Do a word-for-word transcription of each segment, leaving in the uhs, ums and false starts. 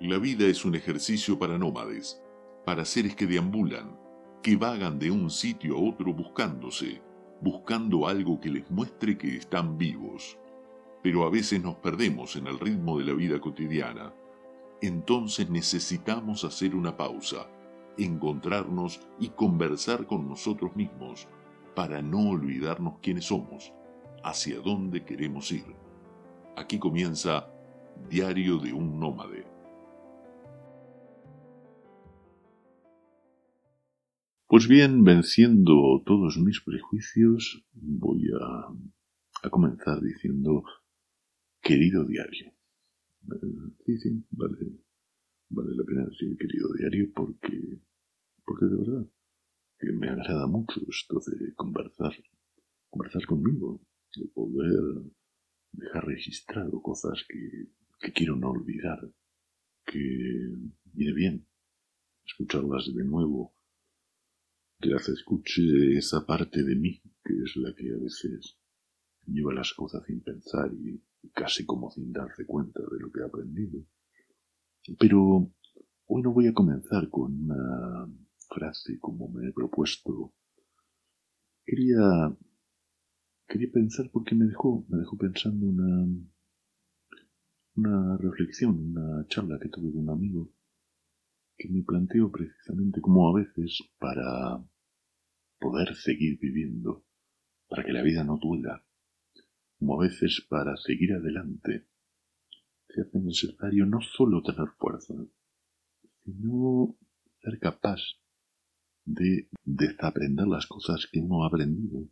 La vida es un ejercicio para nómades, para seres que deambulan, que vagan de un sitio a otro buscándose, buscando algo que les muestre que están vivos. Pero a veces nos perdemos en el ritmo de la vida cotidiana. Entonces necesitamos hacer una pausa, encontrarnos y conversar con nosotros mismos para no olvidarnos quiénes somos, hacia dónde queremos ir. Aquí comienza Diario de un Nómade. Pues bien, venciendo todos mis prejuicios, voy a, a comenzar diciendo, querido diario. Sí, sí, vale, vale la pena decir querido diario porque, porque de verdad que me agrada mucho esto de conversar, conversar conmigo, de poder dejar registrado cosas que, que quiero no olvidar, que viene bien escucharlas de nuevo, que las escuche esa parte de mí, que es la que a veces lleva las cosas sin pensar y, y casi como sin darse cuenta de lo que ha aprendido. Pero hoy no voy a comenzar con una frase como me he propuesto. Quería, quería pensar porque me dejó, me dejó pensando una, una reflexión, una charla que tuve con un amigo que me planteó precisamente como a veces para poder seguir viviendo, para que la vida no duela, como a veces para seguir adelante, se hace necesario no solo tener fuerza, sino ser capaz de desaprender las cosas que uno ha aprendido,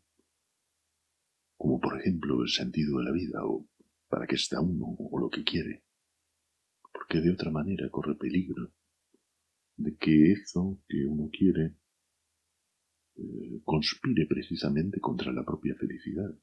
como por ejemplo el sentido de la vida o para qué está uno o lo que quiere, porque de otra manera corre peligro de que eso que uno quiere eh, conspire precisamente contra la propia felicidad.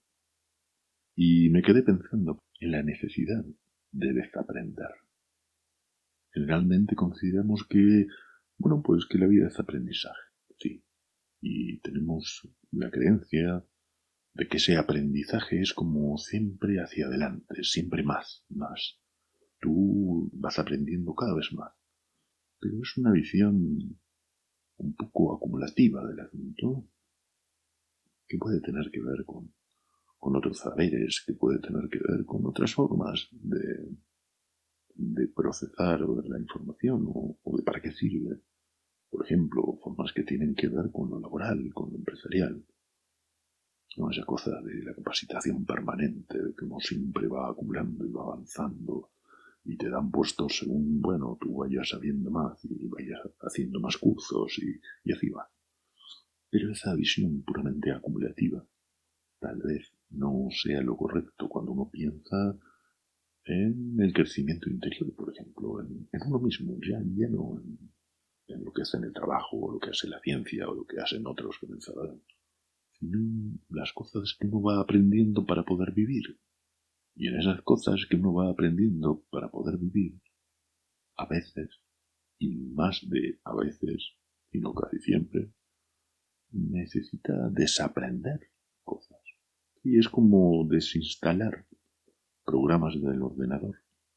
Y me quedé pensando en la necesidad de desaprender. Generalmente consideramos que, bueno, pues que la vida es aprendizaje, sí. Y tenemos la creencia de que ese aprendizaje es como siempre hacia adelante, siempre más, más. Tú vas aprendiendo cada vez más. Pero es una visión un poco acumulativa del asunto que puede tener que ver con, con otros saberes, que puede tener que ver con otras formas de, de procesar la información o, o de para qué sirve. Por ejemplo, formas que tienen que ver con lo laboral, con lo empresarial. No esa cosa de la capacitación permanente, de que uno siempre va acumulando y va avanzando y te dan puestos según, bueno, tú vayas sabiendo más y vayas haciendo más cursos y, y así va. Pero esa visión puramente acumulativa tal vez no sea lo correcto cuando uno piensa en el crecimiento interior, por ejemplo, en, en uno mismo, ya, ya no en, en lo que hace en el trabajo, o lo que hace la ciencia, o lo que hacen otros pensadores, sino las cosas que uno va aprendiendo para poder vivir. Y en esas cosas que uno va aprendiendo para poder vivir, a veces, y más de a veces, y no casi siempre, necesita desaprender cosas. Y es como desinstalar programas del ordenador.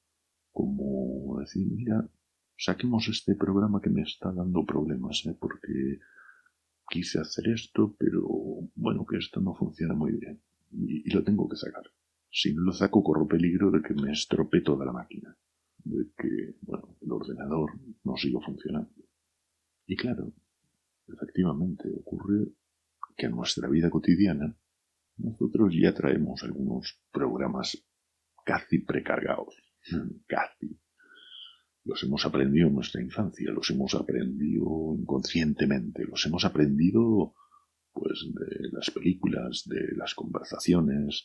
Como decir, mira, saquemos este programa que me está dando problemas, ¿eh? Porque quise hacer esto, pero bueno, que esto no funciona muy bien. Y, y lo tengo que sacar. Si no lo saco, corro peligro de que me estropee toda la máquina. De que, bueno, el ordenador no siga funcionando. Y claro, efectivamente ocurre que en nuestra vida cotidiana nosotros ya traemos algunos programas casi precargados. Casi. Los hemos aprendido en nuestra infancia, los hemos aprendido inconscientemente, los hemos aprendido pues de las películas, de las conversaciones,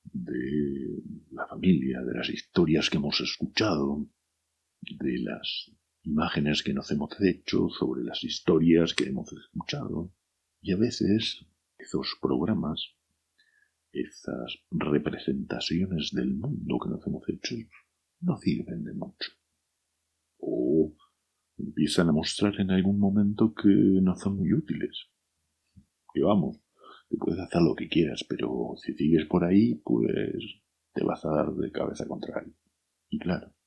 de la familia, de las historias que hemos escuchado, de las imágenes que nos hemos hecho sobre las historias que hemos escuchado. Y a veces esos programas, esas representaciones del mundo que nos hemos hecho, no sirven de mucho. O empiezan a mostrar en algún momento que no son muy útiles. Que vamos, que puedes hacer lo que quieras, pero si sigues por ahí, pues te vas a dar de cabeza contra él. Y claro,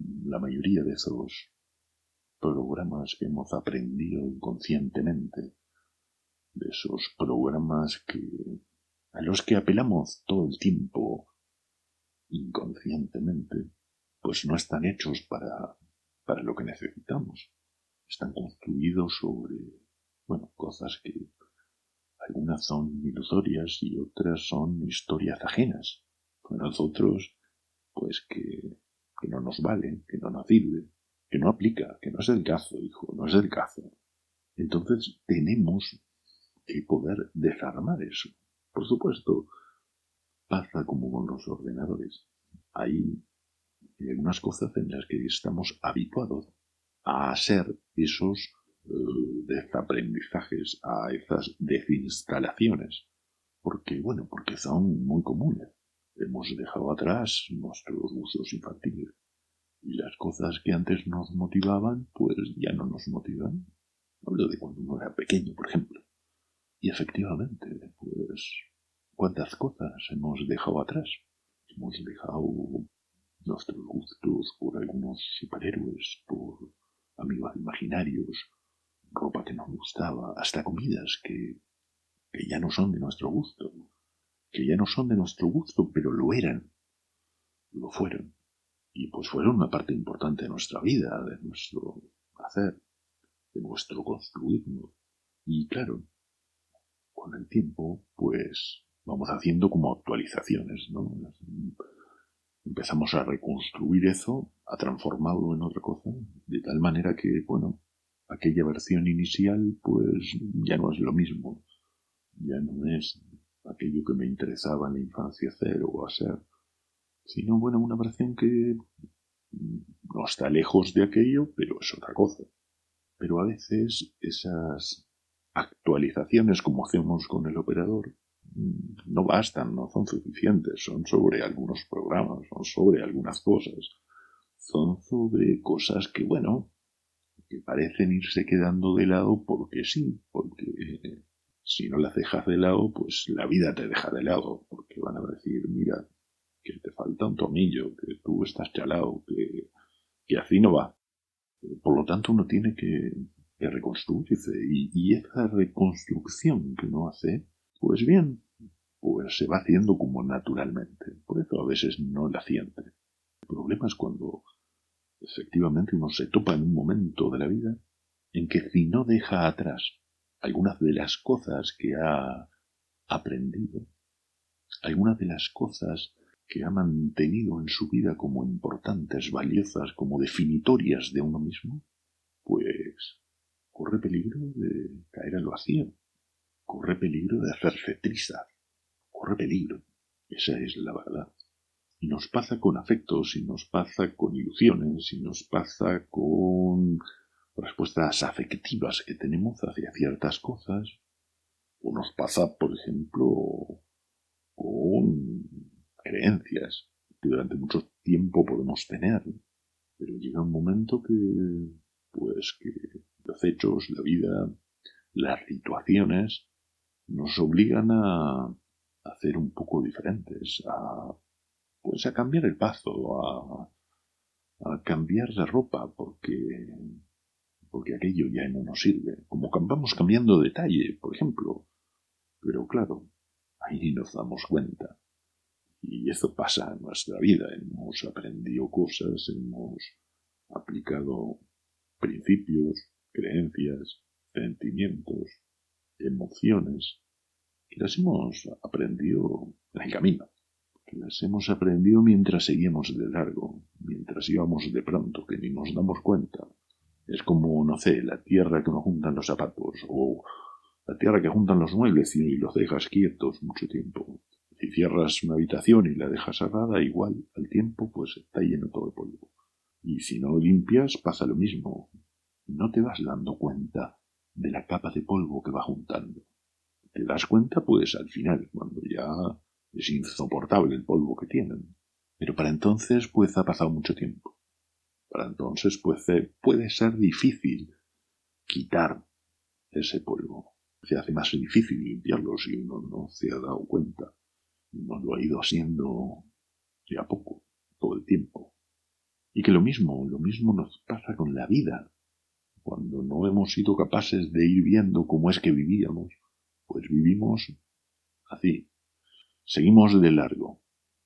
la mayoría de esos programas que hemos aprendido inconscientemente, de esos programas que a los que apelamos todo el tiempo inconscientemente, pues no están hechos para, para lo que necesitamos. Están construidos sobre, bueno, cosas que algunas son ilusorias y otras son historias ajenas. Para nosotros, pues que, que no nos valen, que no nos sirve, que no aplica, que no es el caso, hijo, no es el caso. Entonces tenemos que poder desarmar eso. Por supuesto, pasa como con los ordenadores. Hay algunas cosas en las que estamos habituados a hacer esos uh, desaprendizajes, a esas desinstalaciones. Porque, bueno, porque son muy comunes. Hemos dejado atrás nuestros usos infantiles. Y las cosas que antes nos motivaban, pues ya no nos motivan. Hablo de cuando uno era pequeño, por ejemplo. Y efectivamente, pues, ¿cuántas cosas hemos dejado atrás? Hemos dejado nuestros gustos por algunos superhéroes, por amigos imaginarios, ropa que nos gustaba, hasta comidas que, que ya no son de nuestro gusto, que ya no son de nuestro gusto, pero lo eran, lo fueron. Y pues fueron una parte importante de nuestra vida, de nuestro hacer, de nuestro construirnos. Y claro, con el tiempo, pues vamos haciendo como actualizaciones, ¿no? Empezamos a reconstruir eso, a transformarlo en otra cosa, de tal manera que, bueno, aquella versión inicial, pues ya no es lo mismo. Ya no es aquello que me interesaba en la infancia hacer o hacer, sino, bueno, una versión que no está lejos de aquello, pero es otra cosa. Pero a veces esas actualizaciones, como hacemos con el operador, no bastan, no son suficientes, son sobre algunos programas, son sobre algunas cosas, son sobre cosas que, bueno, que parecen irse quedando de lado porque sí, porque eh, si no las dejas de lado, pues la vida te deja de lado, porque van a decir, mira, que te falta un tornillo, que tú estás chalado, que, que así no va. Por lo tanto, uno tiene que, que reconstruirse, y, y esa reconstrucción que uno hace, pues bien, pues se va haciendo como naturalmente. Por eso a veces no la siente. El problema es cuando efectivamente uno se topa en un momento de la vida en que si no deja atrás algunas de las cosas que ha aprendido, algunas de las cosas que ha mantenido en su vida como importantes, valiosas, como definitorias de uno mismo, pues corre peligro de caer al vacío, corre peligro de hacerse trizas, corre peligro. Esa es la verdad. Y nos pasa con afectos, y nos pasa con ilusiones, y nos pasa con respuestas afectivas que tenemos hacia ciertas cosas, o nos pasa, por ejemplo, con creencias que durante mucho tiempo podemos tener, pero llega un momento que, pues, que los hechos, la vida, las situaciones nos obligan a hacer un poco diferentes, a, pues, a cambiar el paso, a, a cambiar de ropa, porque, porque aquello ya no nos sirve. Como vamos cambiando de talle, por ejemplo. Pero claro, ahí nos damos cuenta. Y eso pasa en nuestra vida. Hemos aprendido cosas, hemos aplicado principios, creencias, sentimientos, emociones, que las hemos aprendido en el camino, que las hemos aprendido mientras seguíamos de largo, mientras íbamos de pronto, que ni nos damos cuenta. Es como, no sé, la tierra que nos juntan los zapatos, o la tierra que juntan los muebles y los dejas quietos mucho tiempo. Si cierras una habitación y la dejas cerrada, igual, al tiempo, pues está lleno todo de polvo. Y si no limpias, pasa lo mismo. No te vas dando cuenta de la capa de polvo que va juntando. Te das cuenta, pues, al final, cuando ya es insoportable el polvo que tienen. Pero para entonces, pues, ha pasado mucho tiempo. Para entonces, pues, puede ser difícil quitar ese polvo. Se hace más difícil limpiarlo si uno no se ha dado cuenta. Uno lo ha ido haciendo de a poco, todo el tiempo. Y que lo mismo, lo mismo nos pasa con la vida. Cuando no hemos sido capaces de ir viendo cómo es que vivíamos, pues vivimos así. Seguimos de largo,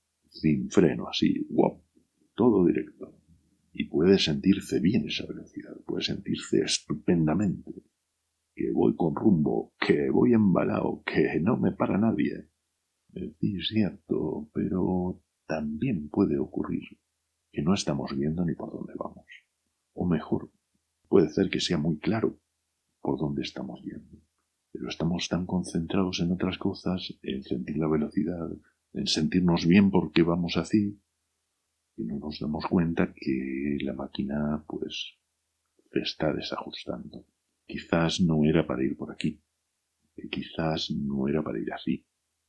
sin freno, así, wow, todo directo. Y puede sentirse bien esa velocidad, puede sentirse estupendamente. Que voy con rumbo, que voy embalado, que no me para nadie. Sí, es cierto, pero también puede ocurrir que no estamos viendo ni por dónde vamos. O mejor, puede ser que sea muy claro por dónde estamos yendo. Pero estamos tan concentrados en otras cosas, en sentir la velocidad, en sentirnos bien porque vamos así, que no nos damos cuenta que la máquina, pues, se está desajustando. Quizás no era para ir por aquí, que quizás no era para ir así.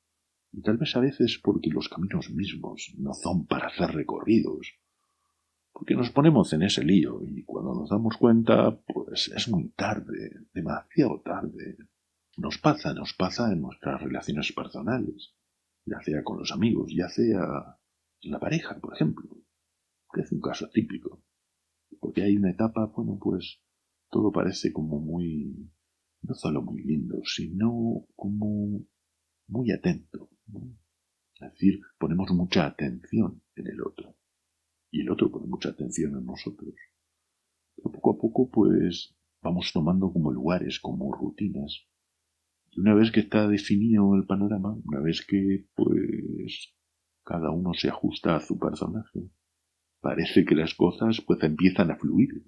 Y tal vez a veces porque los caminos mismos no son para ser recorridos, porque nos ponemos en ese lío y cuando nos damos cuenta, pues es muy tarde, demasiado tarde. Nos pasa, nos pasa en nuestras relaciones personales, ya sea con los amigos, ya sea en la pareja, por ejemplo, que es un caso típico, porque hay una etapa, bueno, pues todo parece como muy, no solo muy lindo, sino como muy atento, ¿no? Es decir, ponemos mucha atención en el otro, y el otro pone mucha atención en nosotros. Pero poco a poco, pues, vamos tomando como lugares, como rutinas. Y una vez que está definido el panorama, una vez que, pues, cada uno se ajusta a su personaje, parece que las cosas, pues, empiezan a fluir.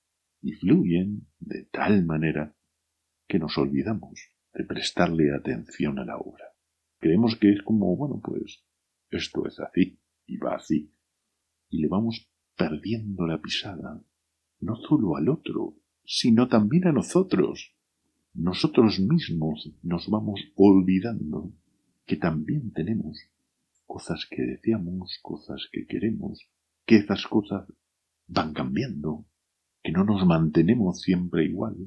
Y fluyen de tal manera que nos olvidamos de prestarle atención a la obra. Creemos que es como, bueno, pues, esto es así, y va así. Y le vamos perdiendo la pisada, no solo al otro, sino también a nosotros. Nosotros mismos nos vamos olvidando que también tenemos cosas que deseamos, cosas que queremos, que esas cosas van cambiando, que no nos mantenemos siempre igual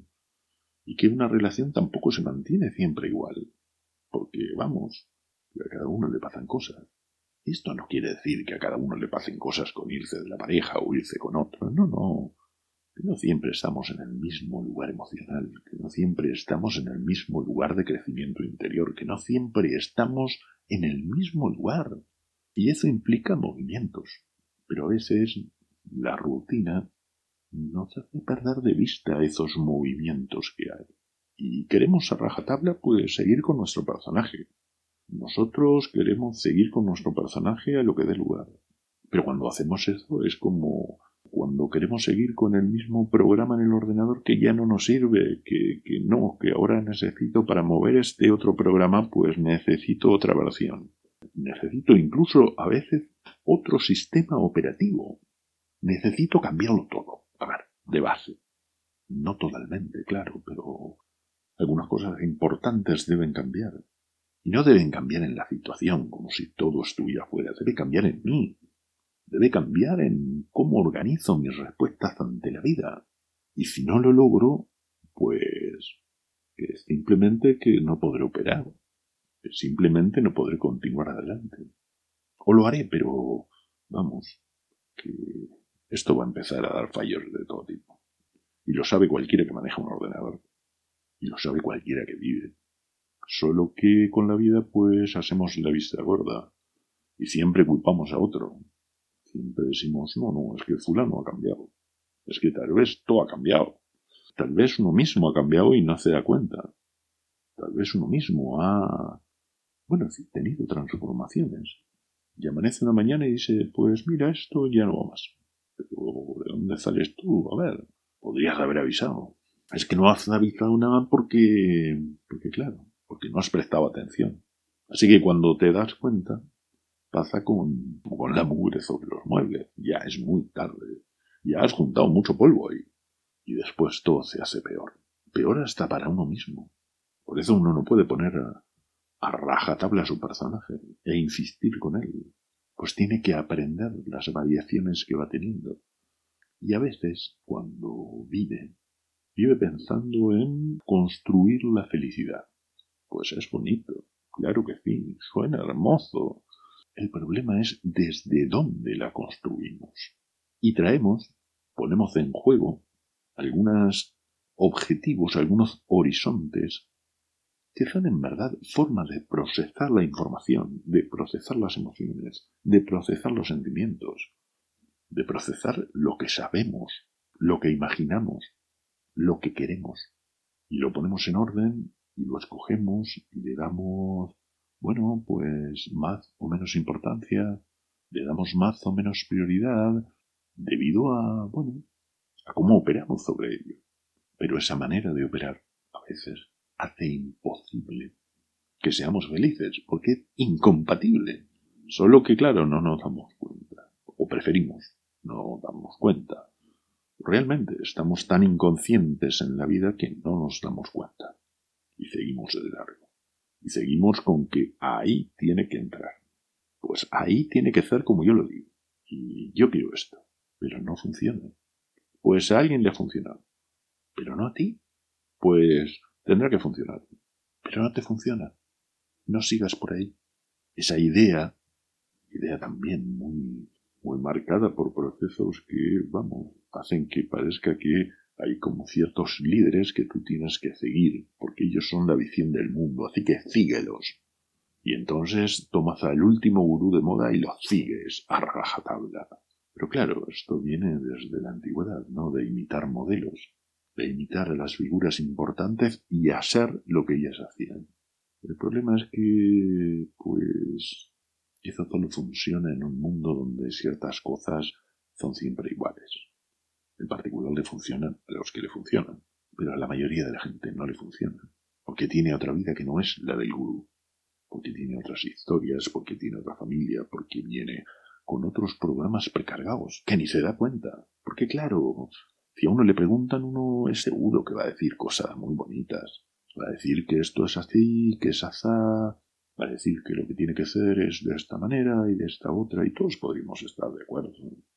y que una relación tampoco se mantiene siempre igual, porque vamos, que a cada uno le pasan cosas. Esto no quiere decir que a cada uno le pasen cosas con irse de la pareja o irse con otro, no, no. Que no siempre estamos en el mismo lugar emocional, que no siempre estamos en el mismo lugar de crecimiento interior, que no siempre estamos en el mismo lugar. Y eso implica movimientos. Pero a veces la rutina nos hace perder de vista esos movimientos que hay. Y queremos a rajatabla pues seguir con nuestro personaje. Nosotros queremos seguir con nuestro personaje a lo que dé lugar. Pero cuando hacemos eso es como cuando queremos seguir con el mismo programa en el ordenador que ya no nos sirve, que, que no, que ahora necesito para mover este otro programa, pues necesito otra versión. Necesito incluso a veces otro sistema operativo. Necesito cambiarlo todo. A ver, de base. No totalmente, claro, pero algunas cosas importantes deben cambiar. Y no deben cambiar en la situación, como si todo estuviera fuera. Debe cambiar en mí. Debe cambiar en cómo organizo mis respuestas ante la vida. Y si no lo logro, pues que simplemente que no podré operar. Que simplemente no podré continuar adelante. O lo haré, pero vamos, que esto va a empezar a dar fallos de todo tipo. Y lo sabe cualquiera que maneja un ordenador. Y lo sabe cualquiera que vive. Solo que con la vida pues hacemos la vista gorda. Y siempre culpamos a otro. Siempre decimos, no, no, es que fulano ha cambiado. Es que tal vez todo ha cambiado. Tal vez uno mismo ha cambiado y no se da cuenta. Tal vez uno mismo ha, bueno, en fin, tenido transformaciones. Y amanece una mañana y dice, pues mira, esto ya no va más. Pero, ¿de dónde sales tú? A ver, podrías haber avisado. Es que no has avisado nada porque, porque claro, porque no has prestado atención. Así que cuando te das cuenta, pasa con, con la mugre sobre los muebles. Ya es muy tarde. Ya has juntado mucho polvo ahí. Y después todo se hace peor. Peor hasta para uno mismo. Por eso uno no puede poner a, a rajatabla a su personaje e insistir con él. Pues tiene que aprender las variaciones que va teniendo. Y a veces, cuando vive, vive pensando en construir la felicidad. Pues es bonito. Claro que sí. Suena hermoso. El problema es desde dónde la construimos. y traemos, ponemos en juego algunos objetivos, algunos horizontes que son en verdad formas de procesar la información, de procesar las emociones, de procesar los sentimientos, de procesar lo que sabemos, lo que imaginamos, lo que queremos. Y lo ponemos en orden y lo escogemos y le damos, bueno, pues más o menos importancia, le damos más o menos prioridad debido a, bueno, a cómo operamos sobre ello. Pero esa manera de operar a veces hace imposible que seamos felices, porque es incompatible. Solo que, claro, no nos damos cuenta, o preferimos no darnos cuenta. Realmente estamos tan inconscientes en la vida que no nos damos cuenta. Y seguimos de largo. Y seguimos con que ahí tiene que entrar. Pues ahí tiene que ser como yo lo digo. Y yo quiero esto. Pero no funciona. Pues a alguien le ha funcionado. Pero no a ti. Pues tendrá que funcionar. Pero no te funciona. No sigas por ahí. Esa idea, idea también muy, muy marcada por procesos que, vamos, hacen que parezca que hay como ciertos líderes que tú tienes que seguir, porque ellos son la visión del mundo, así que síguelos. Y entonces tomas al último gurú de moda y lo sigues a rajatabla. Pero claro, esto viene desde la antigüedad, ¿no? De imitar modelos, de imitar a las figuras importantes y hacer lo que ellas hacían. El problema es que, pues, eso solo funciona en un mundo donde ciertas cosas son siempre iguales. En particular le funcionan a los que le funcionan, pero a la mayoría de la gente no le funciona, porque tiene otra vida que no es la del gurú, porque tiene otras historias, porque tiene otra familia, porque viene con otros programas precargados, que ni se da cuenta. Porque claro, si a uno le preguntan, uno es seguro que va a decir cosas muy bonitas. Va a decir que esto es así, que es asá, va a decir que lo que tiene que ser es de esta manera y de esta otra, y todos podríamos estar de acuerdo.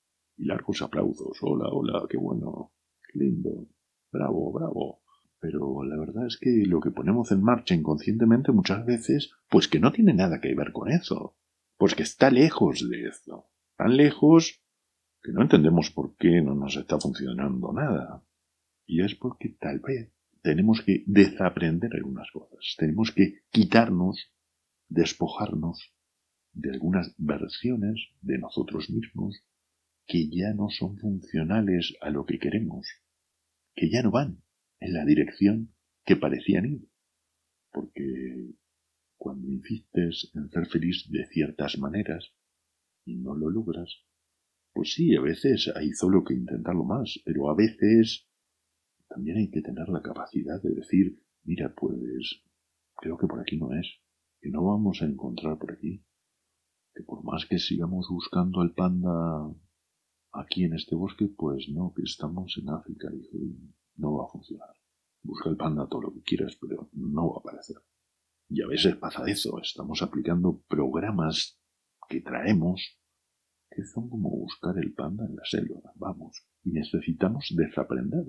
Y largos aplausos, hola, hola, qué bueno, qué lindo, bravo, bravo. Pero la verdad es que lo que ponemos en marcha inconscientemente muchas veces, pues que no tiene nada que ver con eso. Pues que está lejos de eso. Tan lejos que no entendemos por qué no nos está funcionando nada. Y es porque tal vez tenemos que desaprender algunas cosas. Tenemos que quitarnos, despojarnos de algunas versiones de nosotros mismos que ya no son funcionales a lo que queremos, que ya no van en la dirección que parecían ir. Porque cuando insistes en ser feliz de ciertas maneras y no lo logras, pues sí, a veces hay solo que intentarlo más, pero a veces también hay que tener la capacidad de decir, mira, pues creo que por aquí no es, que no vamos a encontrar por aquí, que por más que sigamos buscando al panda aquí en este bosque, pues no, que estamos en África y no va a funcionar. Busca el panda todo lo que quieras, pero no va a aparecer. Y a veces pasa eso, estamos aplicando programas que traemos que son como buscar el panda en la selva, vamos, y necesitamos desaprender.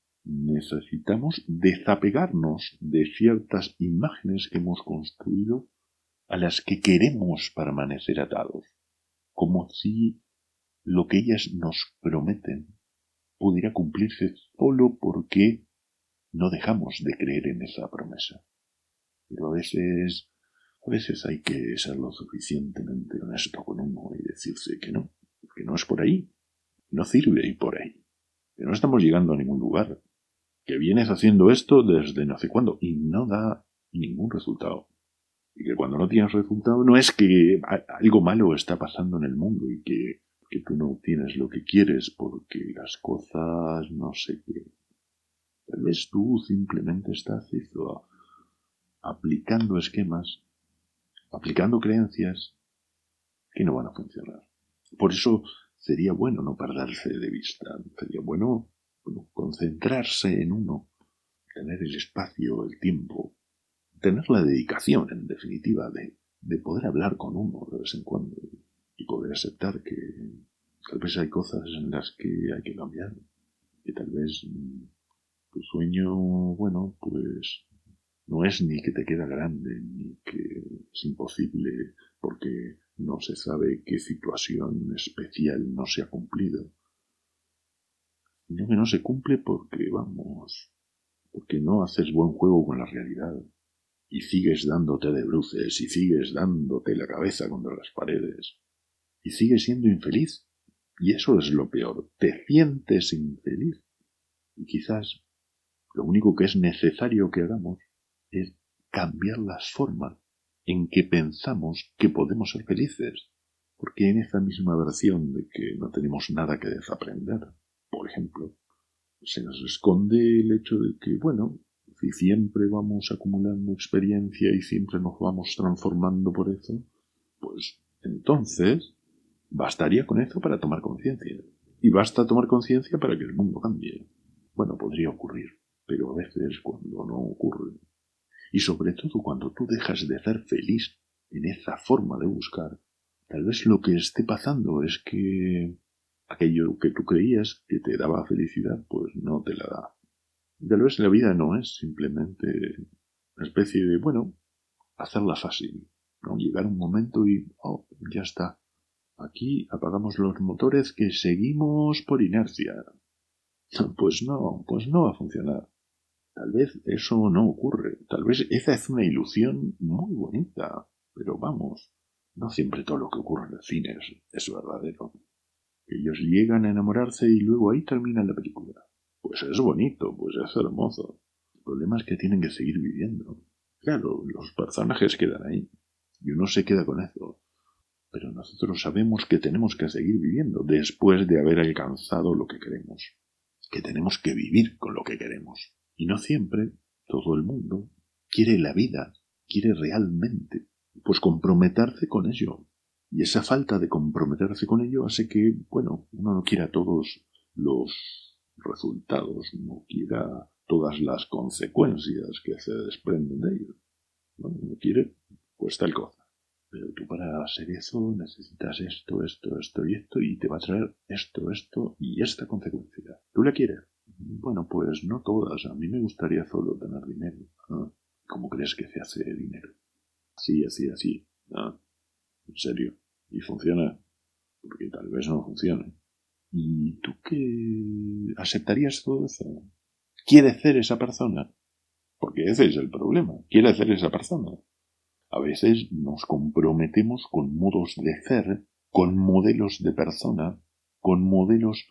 Necesitamos desapegarnos de ciertas imágenes que hemos construido a las que queremos permanecer atados, como si lo que ellas nos prometen pudiera cumplirse solo porque no dejamos de creer en esa promesa. Pero a veces, a veces hay que ser lo suficientemente honesto con uno y decirse que no, que no es por ahí, no sirve ir por ahí, que no estamos llegando a ningún lugar, que vienes haciendo esto desde no sé cuándo y no da ningún resultado. Y que cuando no tienes resultado no es que algo malo está pasando en el mundo y que, que tú no obtienes lo que quieres porque las cosas no sé qué. Tal vez tú simplemente estás eso, aplicando esquemas, aplicando creencias que no van a funcionar. Por eso sería bueno no perderse de vista, sería bueno, bueno concentrarse en uno, tener el espacio, el tiempo, tener la dedicación, en definitiva, de, de poder hablar con uno de vez en cuando y poder aceptar que tal vez hay cosas en las que hay que cambiar, que tal vez tu sueño, bueno, pues no es ni que te queda grande, ni que es imposible porque no se sabe qué situación especial no se ha cumplido, sino que no se cumple porque, vamos, porque no haces buen juego con la realidad. Y sigues dándote de bruces, y sigues dándote la cabeza contra las paredes, y sigues siendo infeliz. Y eso es lo peor, te sientes infeliz. Y quizás lo único que es necesario que hagamos es cambiar las formas en que pensamos que podemos ser felices. Porque en esa misma versión de que no tenemos nada que desaprender, por ejemplo, se nos esconde el hecho de que, bueno, si siempre vamos acumulando experiencia y siempre nos vamos transformando por eso, pues entonces bastaría con eso para tomar conciencia. Y basta tomar conciencia para que el mundo cambie. Bueno, podría ocurrir, pero a veces cuando no ocurre, y sobre todo cuando tú dejas de ser feliz en esa forma de buscar, tal vez lo que esté pasando es que aquello que tú creías que te daba felicidad, pues no te la da. Tal vez la vida no es simplemente una especie de, bueno, hacerla fácil, ¿no? Llegar un momento y, oh, ya está. Aquí apagamos los motores que seguimos por inercia. Pues no, pues no va a funcionar. Tal vez eso no ocurre. Tal vez esa es una ilusión muy bonita. Pero vamos, no siempre todo lo que ocurre en el cine es, es verdadero. Ellos llegan a enamorarse y luego ahí termina la película. Pues es bonito, pues es hermoso. El problema es que tienen que seguir viviendo. Claro, los personajes quedan ahí. Y uno se queda con eso. Pero nosotros sabemos que tenemos que seguir viviendo después de haber alcanzado lo que queremos. Que tenemos que vivir con lo que queremos. Y no siempre todo el mundo quiere la vida, quiere realmente, pues comprometerse con ello. Y esa falta de comprometerse con ello hace que, bueno, uno no quiera todos los resultados, no quiera todas las consecuencias que se desprenden de ello. ¿No? Uno quiere, pues tal cosa. Pero tú para hacer eso necesitas esto, esto, esto y esto, y te va a traer esto, esto y esta consecuencia. ¿Tú la quieres? Bueno, pues no todas. A mí me gustaría solo tener dinero. ¿Ah? ¿Cómo crees que se hace dinero? Así, así, así. ¿Ah? ¿En serio? ¿Y funciona? Porque tal vez no funcione. ¿Y tú qué aceptarías todo eso? ¿Quiere ser esa persona? Porque ese es el problema. ¿Quiere ser esa persona? A veces nos comprometemos con modos de ser, con modelos de persona, con modelos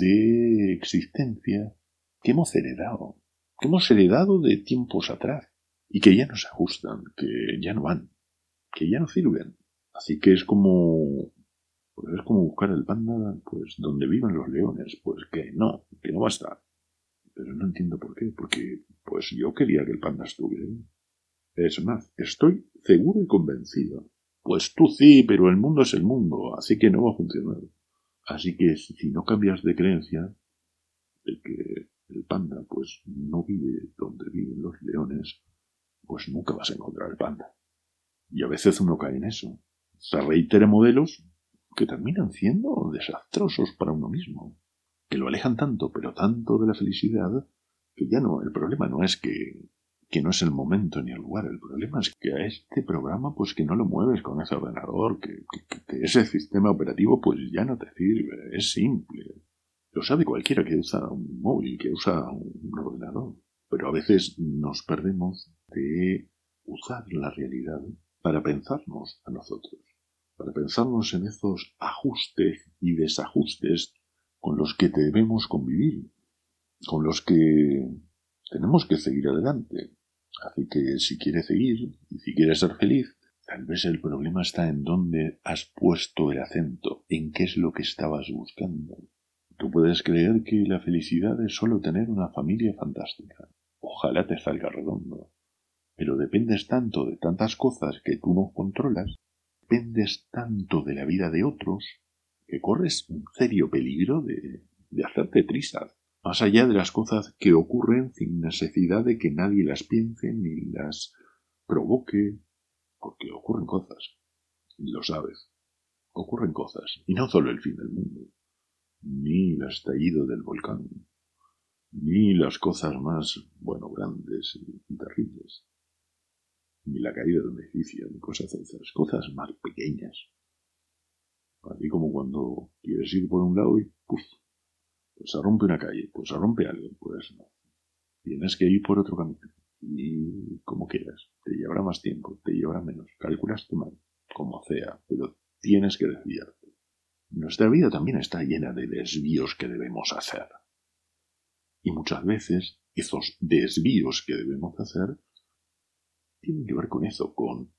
de existencia que hemos heredado, que hemos heredado de tiempos atrás y que ya no se ajustan, que ya no van, que ya no sirven. Así que es como, pues es como buscar el panda, pues donde vivan los leones, pues que no, que no va a estar. Pero no entiendo por qué, porque pues yo quería que el panda estuviera ahí. Es más, estoy seguro y convencido. Pues tú sí, pero el mundo es el mundo, así que no va a funcionar. Así que si no cambias de creencia, de que el panda pues no vive donde viven los leones, pues nunca vas a encontrar el panda. Y a veces uno cae en eso. Se reitera modelos que terminan siendo desastrosos para uno mismo. Que lo alejan tanto, pero tanto de la felicidad, que ya no, el problema no es que que no es el momento ni el lugar. El problema es que a este programa, pues que no lo mueves con ese ordenador, que, que, que ese sistema operativo, pues ya no te sirve. Es simple. Lo sabe cualquiera que usa un móvil, que usa un ordenador. Pero a veces nos perdemos de usar la realidad para pensarnos a nosotros, para pensarnos en esos ajustes y desajustes con los que debemos convivir, con los que tenemos que seguir adelante. Así que si quieres seguir y si quieres ser feliz, tal vez el problema está en dónde has puesto el acento, en qué es lo que estabas buscando. Tú puedes creer que la felicidad es solo tener una familia fantástica. Ojalá te salga redondo. Pero dependes tanto de tantas cosas que tú no controlas, dependes tanto de la vida de otros, que corres un serio peligro de, de hacerte trizas. Más allá de las cosas que ocurren sin necesidad de que nadie las piense ni las provoque, porque ocurren cosas, y lo sabes, ocurren cosas, y no solo el fin del mundo, ni el estallido del volcán, ni las cosas más, bueno, grandes y terribles, ni la caída de un edificio, ni cosas de esas, cosas más pequeñas, así como cuando quieres ir por un lado y ¡puf! Pues se rompe una calle, pues se rompe algo, pues no. Tienes que ir por otro camino. Y como quieras. Te llevará más tiempo, te llevará menos. Calculaste mal, como sea, pero tienes que desviarte. Nuestra vida también está llena de desvíos que debemos hacer. Y muchas veces esos desvíos que debemos hacer tienen que ver con eso, con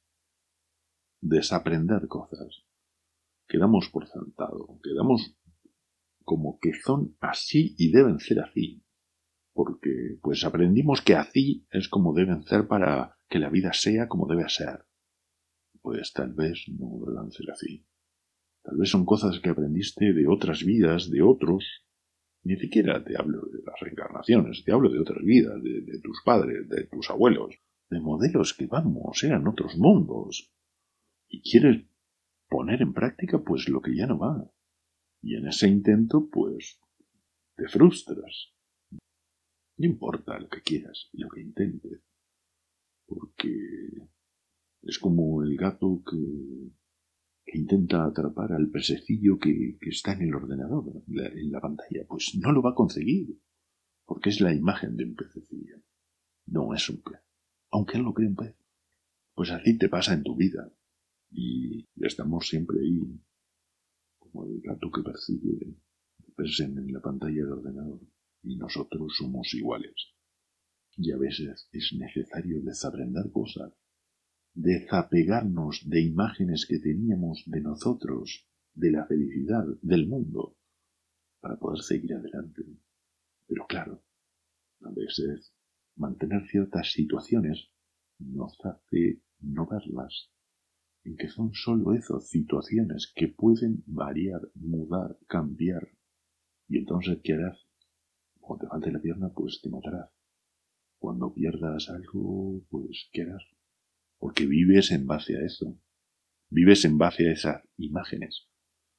desaprender cosas que damos por sentado, que damos como que son así y deben ser así. Porque pues aprendimos que así es como deben ser para que la vida sea como debe ser. Pues tal vez no deban ser así. Tal vez son cosas que aprendiste de otras vidas, de otros. Ni siquiera te hablo de las reencarnaciones, te hablo de otras vidas, de, de tus padres, de tus abuelos, de modelos que, vamos, eran otros mundos. Y quieres poner en práctica pues lo que ya no va. Y en ese intento pues te frustras. No importa lo que quieras y lo que intentes, porque es como el gato que, que intenta atrapar al pececillo que, que está en el ordenador, en la, en la pantalla. Pues no lo va a conseguir, porque es la imagen de un pececillo. No es un pez, aunque él lo cree un pez. Pues así te pasa en tu vida, y estamos siempre ahí, como el gato que persigue el pez en la pantalla del ordenador, y nosotros somos iguales. Y a veces es necesario desaprender cosas, desapegarnos de imágenes que teníamos de nosotros, de la felicidad, del mundo, para poder seguir adelante. Pero claro, a veces mantener ciertas situaciones nos hace no verlas, en que son solo esas situaciones que pueden variar, mudar, cambiar. Y entonces, ¿qué harás? Cuando te falte la pierna, pues te matarás. Cuando pierdas algo, pues ¿qué harás? Porque vives en base a eso. Vives en base a esas imágenes.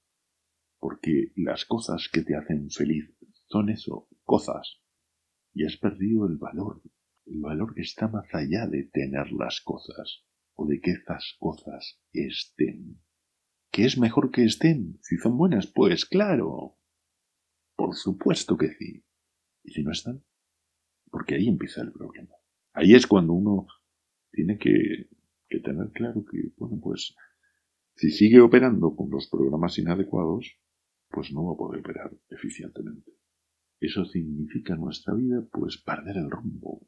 Porque las cosas que te hacen feliz son eso, cosas. Y has perdido el valor. El valor que está más allá de tener las cosas. O de que estas cosas estén. ¿Qué es mejor que estén? Si son buenas, pues claro. Por supuesto que sí. ¿Y si no están? Porque ahí empieza el problema. Ahí es cuando uno tiene que, que tener claro que, bueno, pues, si sigue operando con los programas inadecuados, pues no va a poder operar eficientemente. Eso significa en nuestra vida, pues, perder el rumbo,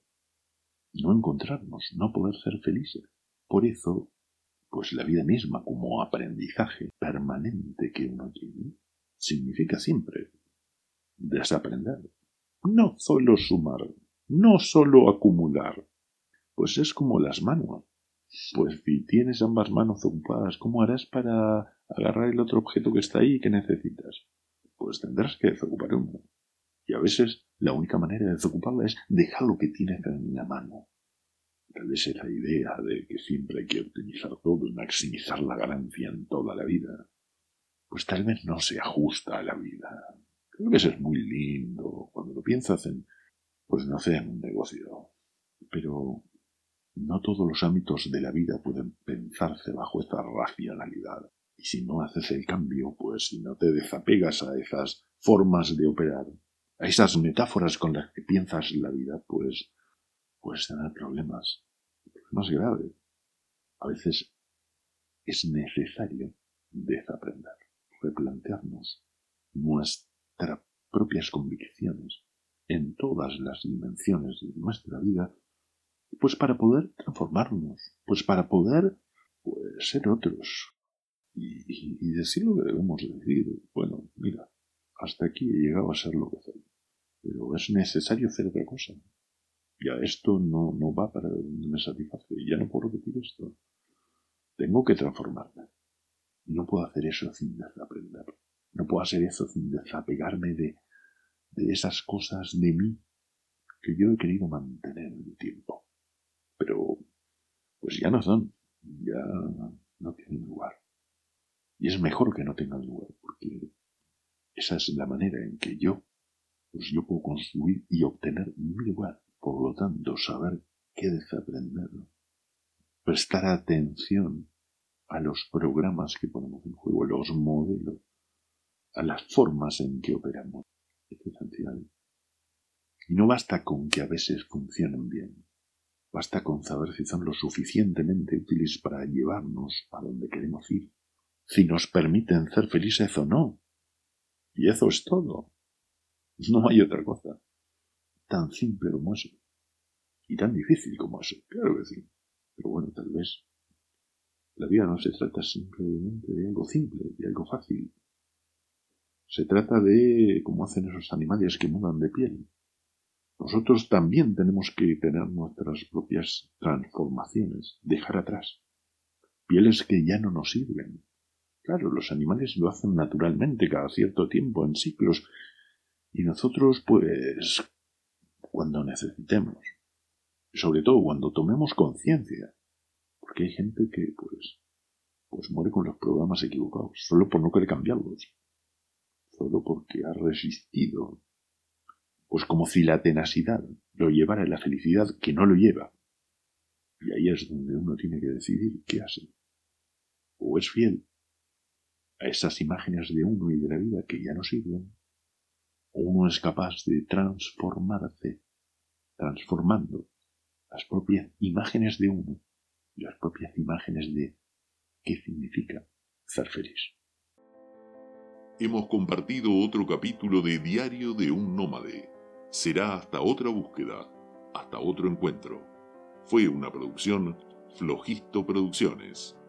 no encontrarnos, no poder ser felices. Por eso, pues la vida misma como aprendizaje permanente que uno tiene, significa siempre desaprender. No solo sumar, no solo acumular. Pues es como las manos. Pues si tienes ambas manos ocupadas, ¿cómo harás para agarrar el otro objeto que está ahí y que necesitas? Pues tendrás que desocupar uno. Y a veces la única manera de desocuparla es dejar lo que tienes en la mano. Tal vez esa idea de que siempre hay que optimizar todo y maximizar la ganancia en toda la vida, pues tal vez no se ajusta a la vida. Tal vez es muy lindo cuando lo piensas en, pues no sé, en un negocio. Pero no todos los ámbitos de la vida pueden pensarse bajo esta racionalidad. Y si no haces el cambio, pues si no te desapegas a esas formas de operar, a esas metáforas con las que piensas la vida, pues puedes tener problemas, problemas graves. A veces es necesario desaprender, replantearnos nuestras propias convicciones en todas las dimensiones de nuestra vida, pues para poder transformarnos, pues para poder pues, ser otros y, y, y decir lo que debemos decir. Bueno, mira, hasta aquí he llegado a ser lo que soy, pero es necesario hacer otra cosa. Ya esto no, no va para donde me satisface, ya no puedo repetir esto. Tengo que transformarme. Y no puedo hacer eso sin desaprender. No puedo hacer eso sin desapegarme de, de esas cosas de mí que yo he querido mantener en el tiempo. Pero pues ya no son, ya no tienen lugar. Y es mejor que no tengan lugar, porque esa es la manera en que yo, pues yo puedo construir y obtener mi lugar. Por lo tanto, saber qué desaprender, prestar atención a los programas que ponemos en juego, a los modelos, a las formas en que operamos. Es sencillo. esencial. Y no basta con que a veces funcionen bien. Basta con saber si son lo suficientemente útiles para llevarnos a donde queremos ir, si nos permiten ser felices o no. Y eso es todo. No hay otra cosa. Tan simple como eso. Y tan difícil como eso. Claro que sí. Pero bueno, tal vez la vida no se trata simplemente de algo simple, de algo fácil. Se trata de cómo hacen esos animales que mudan de piel. Nosotros también tenemos que tener nuestras propias transformaciones, dejar atrás pieles que ya no nos sirven. Claro, los animales lo hacen naturalmente cada cierto tiempo, en ciclos, y nosotros, pues, cuando necesitemos, sobre todo cuando tomemos conciencia, porque hay gente que, pues, pues muere con los programas equivocados, solo por no querer cambiarlos, solo porque ha resistido. Pues como si la tenacidad lo llevara a la felicidad que no lo lleva. Y ahí es donde uno tiene que decidir qué hace. O es fiel a esas imágenes de uno y de la vida que ya no sirven, o uno es capaz de transformarse, transformando las propias imágenes de uno y las propias imágenes de qué significa ser feliz. Hemos compartido otro capítulo de Diario de un Nómade. Será hasta otra búsqueda, hasta otro encuentro. Fue una producción Flojisto Producciones.